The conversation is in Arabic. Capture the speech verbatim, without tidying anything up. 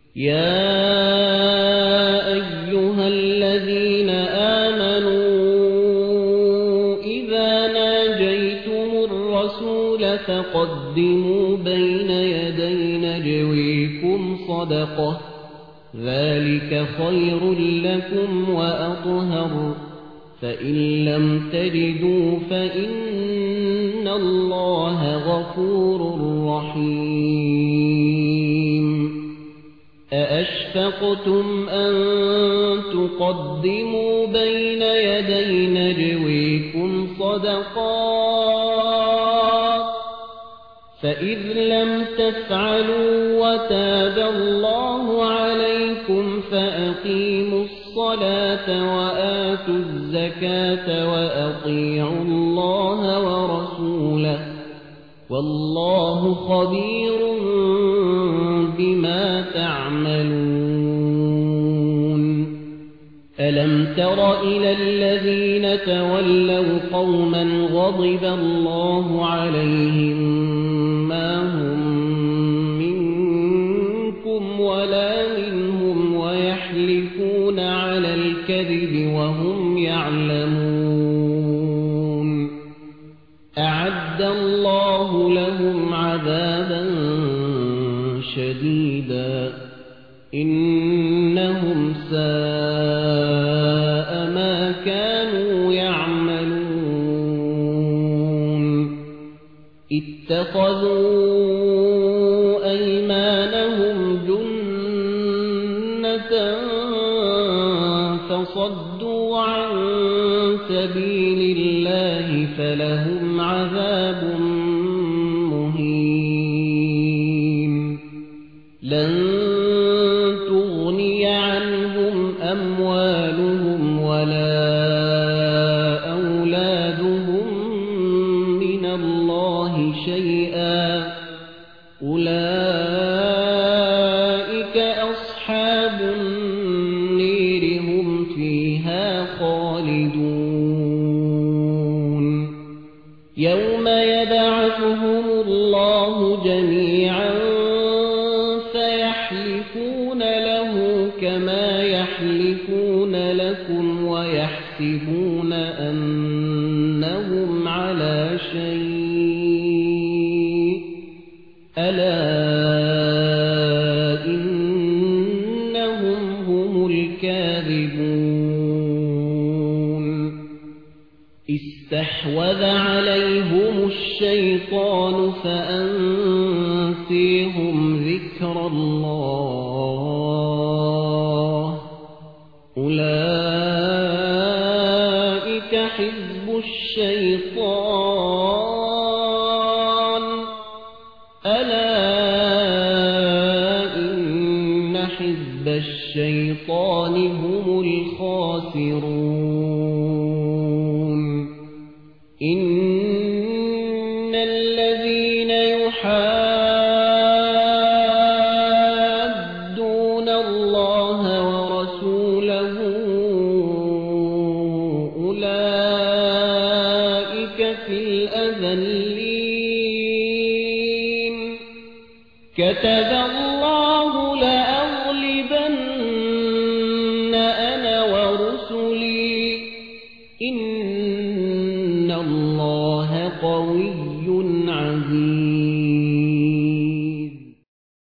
يا أيها الذين آمنوا إذا ناجيتم الرسول فقدموا بين يدي نجويكم صدقة ذلك خير لكم وأطهر فإن لم تجدوا فإن الله غفور رحيم أأشفقتم أن تقدموا بين يدي نجويكم صدقات فإذ لم تفعلوا وتاب الله عليكم فأقيموا الصلاة وآتوا الزكاة وأطيعوا الله ورسوله والله خبير بما تعملون ألم تر إلى الذين تولوا قوما غضب الله عليهم ما هم منكم ولا منهم ويحلفون على الكذب وهم يعلمون أعد الله لهم عذابا شديدا إنهم ساء ما كانوا يعملون اتخذوا أيمانهم جنة فصدوا عن سبيل الله فلهم عذاب مهين لن تغني عنهم أموالهم ولا أولادهم من الله شيئا أولئك أصحاب النير هم فيها خالدون يوم يبعثهم الله جميعا فيحلفون له كما يحلفون لكم ويحسبون أنهم على شيء ألا إنهم هم الكاذبون استحوذ عليهم الشيطان فأنسيهم ذكر الله أولئك حزب الشيطان ألا إن حزب الشيطان هم الخاسرون إن الذين يحادون الله ورسوله أولئك في الأذلين كتب الله لأغلبن أنا ورسلي إن الله قوي